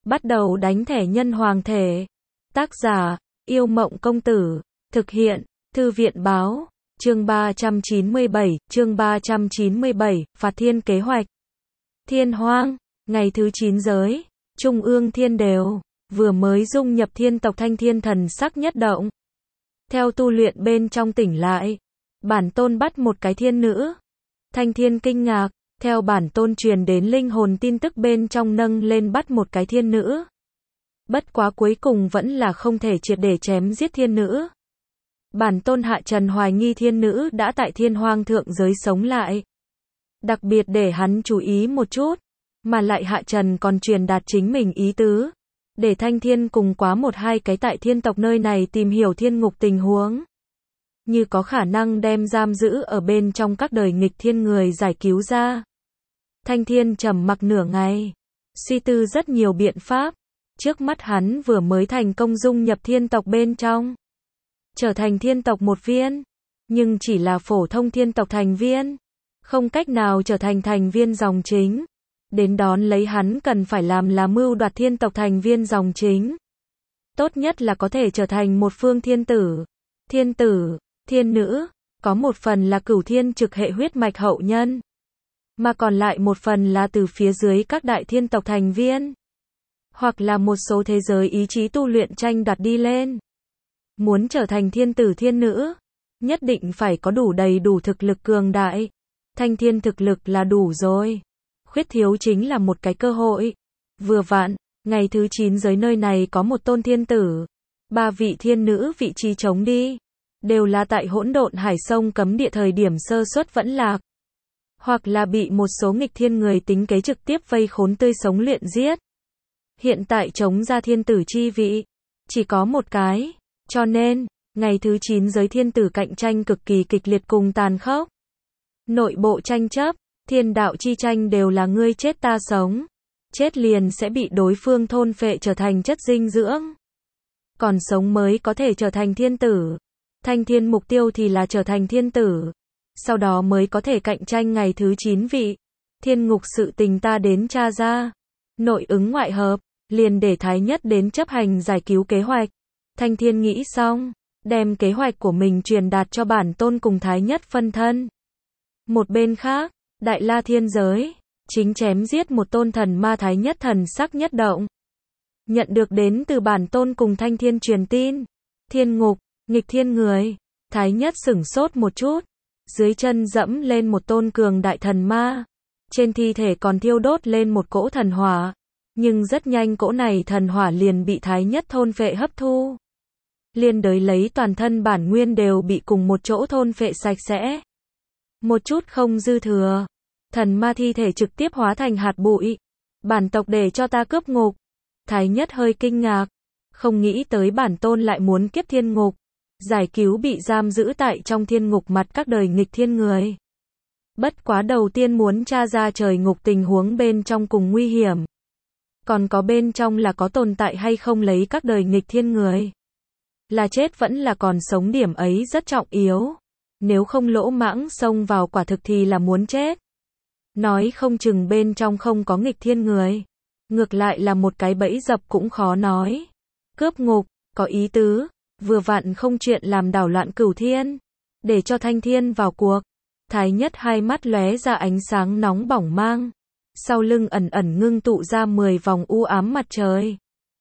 Bắt đầu đánh thẻ nhân hoàng thể. Tác giả, Yêu Mộng Công Tử. Thực hiện, Thư viện Báo. Chương 397, Phạt Thiên Kế Hoạch. Thiên Hoang, ngày thứ 9 giới, Trung ương thiên đều, vừa mới dung nhập thiên tộc Thanh Thiên thần sắc nhất động. Theo tu luyện bên trong tỉnh lại, bản tôn bắt một cái thiên nữ. Thanh Thiên kinh ngạc, theo bản tôn truyền đến linh hồn tin tức bên trong nâng lên bắt một cái thiên nữ. Bất quá cuối cùng vẫn là không thể triệt để chém giết thiên nữ. Bản tôn hạ trần hoài nghi thiên nữ đã tại thiên hoang thượng giới sống lại. Đặc biệt để hắn chú ý một chút, mà lại hạ trần còn truyền đạt chính mình ý tứ, để Thanh Thiên cùng quá một hai cái tại thiên tộc nơi này tìm hiểu thiên ngục tình huống. Như có khả năng đem giam giữ ở bên trong các đời nghịch thiên người giải cứu ra. Thanh Thiên trầm mặc nửa ngày, suy tư rất nhiều biện pháp. Trước mắt hắn vừa mới thành công dung nhập thiên tộc bên trong, trở thành thiên tộc một viên, nhưng chỉ là phổ thông thiên tộc thành viên, không cách nào trở thành thành viên dòng chính. Đến đón lấy hắn cần phải làm là mưu đoạt thiên tộc thành viên dòng chính. Tốt nhất là có thể trở thành một phương thiên tử, thiên nữ, có một phần là cửu thiên trực hệ huyết mạch hậu nhân, mà còn lại một phần là từ phía dưới các đại thiên tộc thành viên, hoặc là một số thế giới ý chí tu luyện tranh đoạt đi lên. Muốn trở thành thiên tử thiên nữ, nhất định phải có đầy đủ thực lực cường đại. Thanh Thiên thực lực là đủ rồi, khuyết thiếu chính là một cái cơ hội. Vừa vặn, ngày thứ 9 giới nơi này có một tôn thiên tử, 3 vị thiên nữ vị trí trống đi, đều là tại hỗn độn hải sông cấm địa thời điểm sơ suất vẫn lạc, hoặc là bị một số nghịch thiên người tính kế trực tiếp vây khốn tươi sống luyện giết. Hiện tại chống ra thiên tử chi vị, chỉ có một cái, cho nên, ngày thứ 9 giới thiên tử cạnh tranh cực kỳ kịch liệt cùng tàn khốc. Nội bộ tranh chấp, thiên đạo chi tranh đều là ngươi chết ta sống, chết liền sẽ bị đối phương thôn phệ trở thành chất dinh dưỡng, còn sống mới có thể trở thành thiên tử. Thanh Thiên mục tiêu thì là trở thành thiên tử, sau đó mới có thể cạnh tranh ngày thứ 9 vị. Thiên ngục sự tình ta đến tra ra, nội ứng ngoại hợp, liền để Thái Nhất đến chấp hành giải cứu kế hoạch. Thanh Thiên nghĩ xong, đem kế hoạch của mình truyền đạt cho bản tôn cùng Thái Nhất phân thân. Một bên khác, Đại La thiên giới, chính chém giết một tôn thần ma. Thái Nhất thần sắc nhất động. Nhận được đến từ bản tôn cùng Thanh Thiên truyền tin, thiên ngục, nghịch thiên người. Thái Nhất sửng sốt một chút, dưới chân dẫm lên một tôn cường đại thần ma, trên thi thể còn thiêu đốt lên một cỗ thần hỏa, nhưng rất nhanh cỗ này thần hỏa liền bị Thái Nhất thôn phệ hấp thu, liên đới lấy toàn thân bản nguyên đều bị cùng một chỗ thôn phệ sạch sẽ, một chút không dư thừa. Thần ma thi thể trực tiếp hóa thành hạt bụi. Bản tộc để cho ta cướp ngục. Thái Nhất hơi kinh ngạc, không nghĩ tới bản tôn lại muốn kiếp thiên ngục, giải cứu bị giam giữ tại trong thiên ngục mặt các đời nghịch thiên người. Bất quá đầu tiên muốn tra ra trời ngục tình huống bên trong cùng nguy hiểm, còn có bên trong là có tồn tại hay không lấy các đời nghịch thiên người, là chết vẫn là còn sống, điểm ấy rất trọng yếu. Nếu không lỗ mãng xông vào quả thực thì là muốn chết. Nói không chừng bên trong không có nghịch thiên người, ngược lại là một cái bẫy dập cũng khó nói. Cướp ngục, có ý tứ, vừa vặn không chuyện làm đảo loạn cửu thiên, để cho Thanh Thiên vào cuộc. Thái Nhất hai mắt lóe ra ánh sáng nóng bỏng mang, sau lưng ẩn ẩn ngưng tụ ra 10 vòng u ám mặt trời.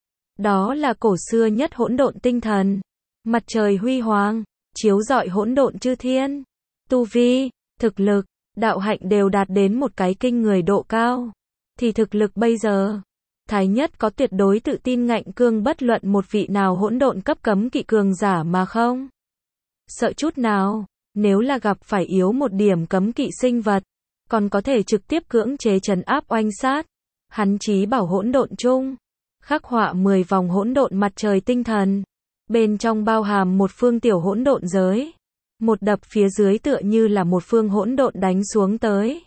Đó là cổ xưa nhất hỗn độn tinh thần, mặt trời huy hoàng, chiếu rọi hỗn độn chư thiên. Tu vi, thực lực, đạo hạnh đều đạt đến một cái kinh người độ cao. Thì thực lực bây giờ, Thái Nhất có tuyệt đối tự tin ngạnh cương bất luận một vị nào hỗn độn cấp cấm kỵ cường giả mà không sợ chút nào. Nếu là gặp phải yếu một điểm cấm kỵ sinh vật, còn có thể trực tiếp cưỡng chế trấn áp oanh sát. Hắn chí bảo hỗn độn chung, khắc họa 10 vòng hỗn độn mặt trời tinh thần, bên trong bao hàm một phương tiểu hỗn độn giới, một đập phía dưới tựa như là một phương hỗn độn đánh xuống tới.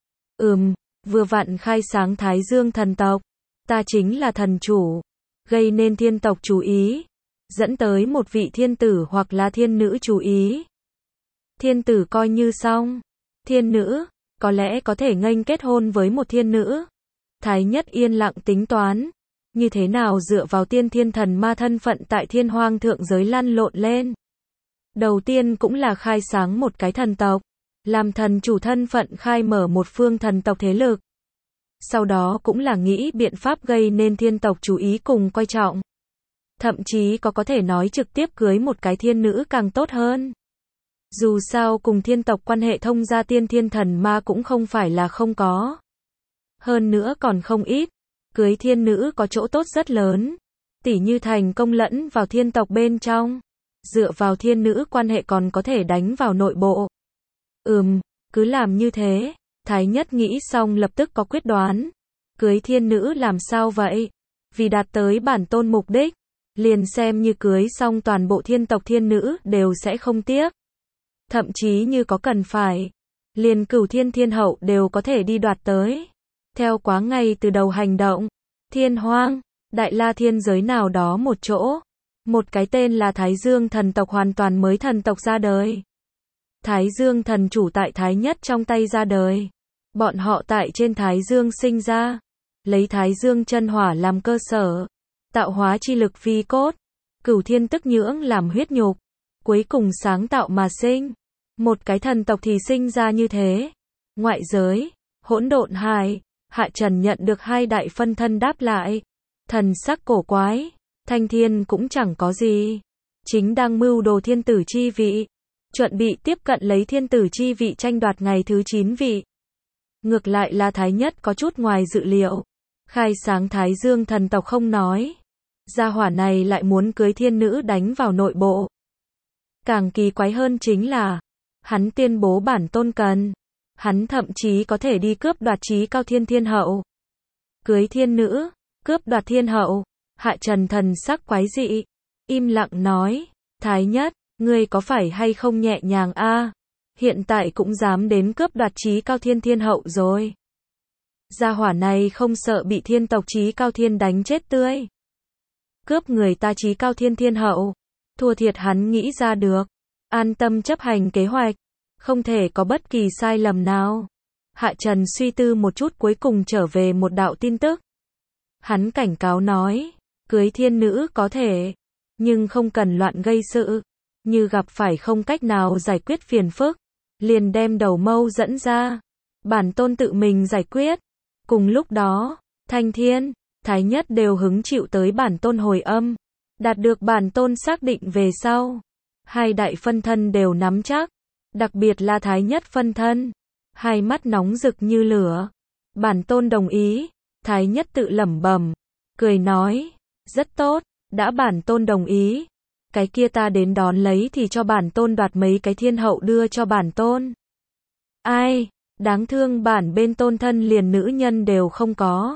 Vừa vặn khai sáng Thái Dương thần tộc, ta chính là thần chủ, gây nên thiên tộc chú ý, dẫn tới một vị thiên tử hoặc là thiên nữ chú ý. Thiên tử coi như xong, thiên nữ, có lẽ có thể nghênh kết hôn với một thiên nữ. Thái Nhất yên lặng tính toán, như thế nào dựa vào tiên thiên thần ma thân phận tại thiên hoang thượng giới lăn lộn lên. Đầu tiên cũng là khai sáng một cái thần tộc, làm thần chủ thân phận khai mở một phương thần tộc thế lực. Sau đó cũng là nghĩ biện pháp gây nên thiên tộc chú ý cùng coi trọng. Thậm chí có thể nói trực tiếp cưới một cái thiên nữ càng tốt hơn. Dù sao cùng thiên tộc quan hệ thông gia tiên thiên thần ma cũng không phải là không có. Hơn nữa còn không ít, cưới thiên nữ có chỗ tốt rất lớn. Tỉ như thành công lẫn vào thiên tộc bên trong. Dựa vào thiên nữ quan hệ còn có thể đánh vào nội bộ. Cứ làm như thế. Thái Nhất nghĩ xong lập tức có quyết đoán. Cưới thiên nữ làm sao vậy? Vì đạt tới bản tôn mục đích, liền xem như cưới xong toàn bộ thiên tộc thiên nữ đều sẽ không tiếc. Thậm chí như có cần phải, liền Cửu Thiên Thiên Hậu đều có thể đi đoạt tới. Theo quá ngay từ đầu hành động, Thiên Hoang, Đại La thiên giới nào đó một chỗ, một cái tên là Thái Dương thần tộc hoàn toàn mới thần tộc ra đời. Thái Dương thần chủ tại Thái Nhất trong tay ra đời. Bọn họ tại trên Thái Dương sinh ra, lấy Thái Dương chân hỏa làm cơ sở, tạo hóa chi lực phi cốt, Cửu Thiên tức nhưỡng làm huyết nhục, cuối cùng sáng tạo mà sinh. Một cái thần tộc thì sinh ra như thế. Ngoại giới, Hỗn Độn Hải, Hạ Trần nhận được hai đại phân thân đáp lại. Thần sắc cổ quái, Thanh Thiên cũng chẳng có gì, chính đang mưu đồ thiên tử chi vị, chuẩn bị tiếp cận lấy thiên tử chi vị tranh đoạt ngày thứ 9 vị. Ngược lại là Thái Nhất có chút ngoài dự liệu, khai sáng Thái Dương thần tộc không nói, gia hỏa này lại muốn cưới thiên nữ đánh vào nội bộ. Càng kỳ quái hơn chính là, hắn tuyên bố bản tôn cần, hắn thậm chí có thể đi cướp đoạt Chí Cao Thiên Thiên Hậu. Cưới thiên nữ, cướp đoạt thiên hậu. Hạ Trần thần sắc quái dị, im lặng nói, Thái Nhất, ngươi có phải hay không nhẹ nhàng a? Hiện tại cũng dám đến cướp đoạt Chí Cao Thiên Thiên Hậu rồi. Gia hỏa này không sợ bị thiên tộc Chí Cao Thiên đánh chết tươi. Cướp người ta Chí Cao Thiên Thiên Hậu, thua thiệt hắn nghĩ ra được, an tâm chấp hành kế hoạch, không thể có bất kỳ sai lầm nào. Hạ Trần suy tư một chút cuối cùng trở về một đạo tin tức. Hắn cảnh cáo nói, cưới thiên nữ có thể, nhưng không cần loạn gây sự, như gặp phải không cách nào giải quyết phiền phức, liền đem đầu mâu dẫn ra, bản tôn tự mình giải quyết. Cùng lúc đó, Thanh Thiên, Thái Nhất đều hứng chịu tới bản tôn hồi âm, đạt được bản tôn xác định về sau. Hai đại phân thân đều nắm chắc, đặc biệt là Thái Nhất phân thân, hai mắt nóng rực như lửa. Bản tôn đồng ý. Thái Nhất tự lẩm bẩm, cười nói, rất tốt, đã bản tôn đồng ý, cái kia ta đến đón lấy thì cho bản tôn đoạt mấy cái thiên hậu đưa cho bản tôn. Ai, đáng thương bản bên tôn thân liền nữ nhân đều không có.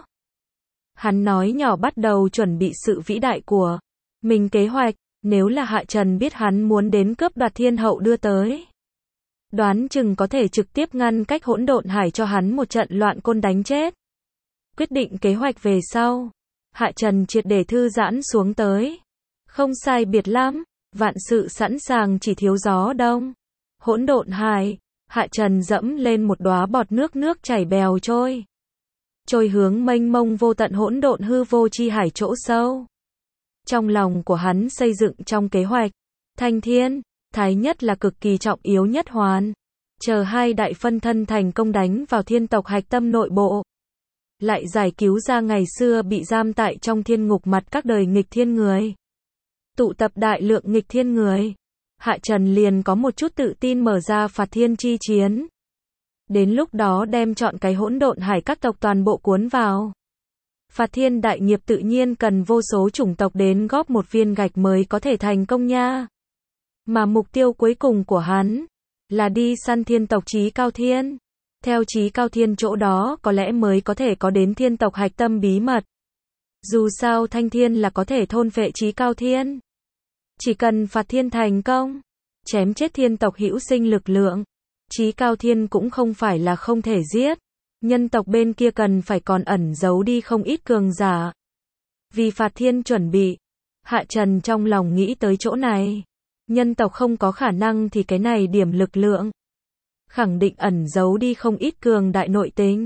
Hắn nói nhỏ bắt đầu chuẩn bị sự vĩ đại của mình kế hoạch, nếu là Hạ Trần biết hắn muốn đến cướp đoạt thiên hậu đưa tới, đoán chừng có thể trực tiếp ngăn cách Hỗn Độn Hải cho hắn một trận loạn côn đánh chết. Quyết định kế hoạch về sau, Hạ Trần triệt để thư giãn xuống tới. Không sai biệt lắm, vạn sự sẵn sàng chỉ thiếu gió đông. Hỗn Độn Hải, Hạ Trần dẫm lên một đóa bọt nước chảy bèo trôi. Trôi hướng mênh mông vô tận hỗn độn hư vô chi hải chỗ sâu. Trong lòng của hắn xây dựng trong kế hoạch, Thanh Thiên, Thái Nhất là cực kỳ trọng yếu nhất hoàn. Chờ hai đại phân thân thành công đánh vào thiên tộc hạch tâm nội bộ, lại giải cứu ra ngày xưa bị giam tại trong thiên ngục mặt các đời nghịch thiên người. Tụ tập đại lượng nghịch thiên người, Hạ Trần liền có một chút tự tin mở ra phạt thiên chi chiến. Đến lúc đó đem chọn cái Hỗn Độn Hải các tộc toàn bộ cuốn vào. Phạt thiên đại nghiệp tự nhiên cần vô số chủng tộc đến góp một viên gạch mới có thể thành công nha. Mà mục tiêu cuối cùng của hắn là đi săn thiên tộc Chí Cao Thiên. Theo Chí Cao Thiên chỗ đó có lẽ mới có thể có đến thiên tộc hạch tâm bí mật. Dù sao Thanh Thiên là có thể thôn phệ Chí Cao Thiên. Chỉ cần phạt thiên thành công, chém chết thiên tộc hữu sinh lực lượng, Chí Cao Thiên cũng không phải là không thể giết. Nhân tộc bên kia cần phải còn ẩn giấu đi không ít cường giả. Vì phạt thiên chuẩn bị, Hạ Trần trong lòng nghĩ tới chỗ này. Nhân tộc không có khả năng thì cái này điểm lực lượng khẳng định ẩn giấu đi không ít cường đại nội tình.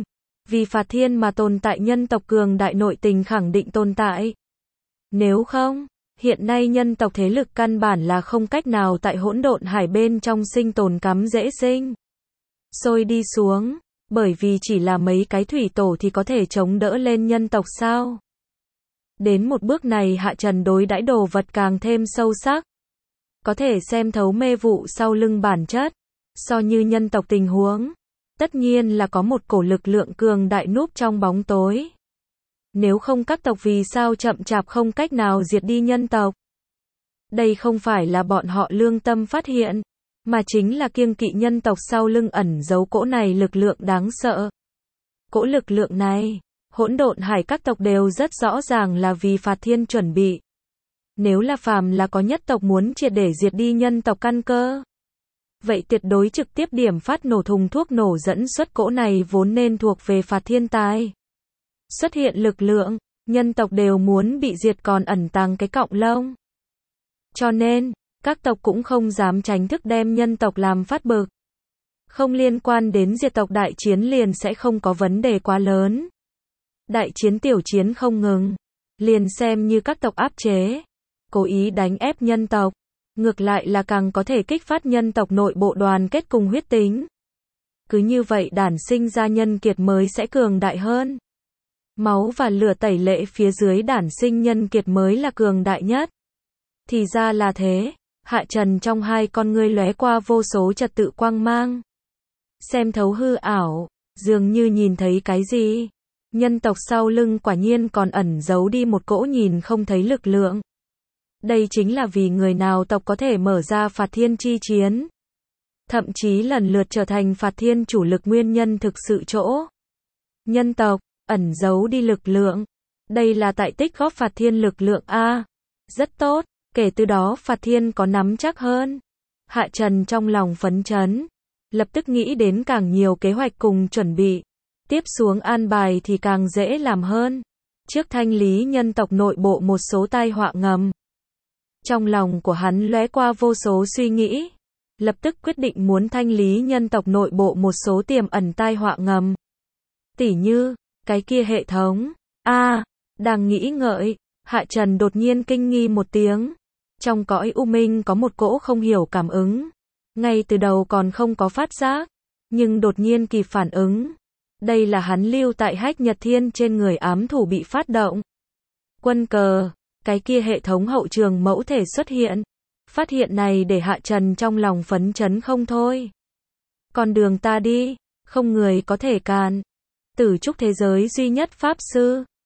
Vì phạt thiên mà tồn tại nhân tộc cường đại nội tình khẳng định tồn tại. Nếu không, hiện nay nhân tộc thế lực căn bản là không cách nào tại hỗn độn hải bên trong sinh tồn cắm dễ sinh sôi đi xuống, bởi vì chỉ là mấy cái thủy tổ thì có thể chống đỡ lên nhân tộc sao? Đến một bước này Hạ Trần đối đãi đồ vật càng thêm sâu sắc. Có thể xem thấu mê vụ sau lưng bản chất. So như nhân tộc tình huống, tất nhiên là có một cổ lực lượng cường đại núp trong bóng tối. Nếu không các tộc vì sao chậm chạp không cách nào diệt đi nhân tộc? Đây không phải là bọn họ lương tâm phát hiện, mà chính là kiêng kỵ nhân tộc sau lưng ẩn giấu cỗ này lực lượng đáng sợ. Cỗ lực lượng này, hỗn độn hải các tộc đều rất rõ ràng là vì phạt thiên chuẩn bị. Nếu là phàm là có nhất tộc muốn triệt để diệt đi nhân tộc căn cơ, vậy tuyệt đối trực tiếp điểm phát nổ thùng thuốc nổ dẫn xuất cỗ này vốn nên thuộc về phạt thiên tài. Xuất hiện lực lượng, nhân tộc đều muốn bị diệt còn ẩn tàng cái cọng lông. Cho nên, các tộc cũng không dám tránh thức đem nhân tộc làm phát bực. Không liên quan đến diệt tộc đại chiến liền sẽ không có vấn đề quá lớn. Đại chiến tiểu chiến không ngừng, liền xem như các tộc áp chế, cố ý đánh ép nhân tộc, ngược lại là càng có thể kích phát nhân tộc nội bộ đoàn kết cùng huyết tính. Cứ như vậy đản sinh ra nhân kiệt mới sẽ cường đại hơn. Máu và lửa tẩy lệ phía dưới đản sinh nhân kiệt mới là cường đại nhất. Thì ra là thế, Hạ Trần trong hai con ngươi lóe qua vô số trật tự quang mang. Xem thấu hư ảo, dường như nhìn thấy cái gì. Nhân tộc sau lưng quả nhiên còn ẩn giấu đi một cỗ nhìn không thấy lực lượng. Đây chính là vì người nào tộc có thể mở ra phạt thiên chi chiến. Thậm chí lần lượt trở thành phạt thiên chủ lực nguyên nhân thực sự chỗ. Nhân tộc, ẩn giấu đi lực lượng. Đây là tại tích góp phạt thiên lực lượng A. Rất tốt, kể từ đó phạt thiên có nắm chắc hơn. Hạ Trần trong lòng phấn chấn. Lập tức nghĩ đến càng nhiều kế hoạch cùng chuẩn bị. Tiếp xuống an bài thì càng dễ làm hơn. Trước thanh lý nhân tộc nội bộ một số tai họa ngầm. Trong lòng của hắn lóe qua vô số suy nghĩ. Lập tức quyết định muốn thanh lý nhân tộc nội bộ một số tiềm ẩn tai họa ngầm. Tỉ như, cái kia hệ thống. Đang nghĩ ngợi, Hạ Trần đột nhiên kinh nghi một tiếng. Trong cõi u minh có một cỗ không hiểu cảm ứng. Ngay từ đầu còn không có phát giác, nhưng đột nhiên kịp phản ứng. Đây là hắn lưu tại Hách Nhật Thiên trên người ám thủ bị phát động. Quân cờ, cái kia hệ thống hậu trường mẫu thể xuất hiện. Phát hiện này để Hạ Trần trong lòng phấn chấn không thôi. Con đường ta đi, không người có thể cản. Tử trúc thế giới duy nhất pháp sư,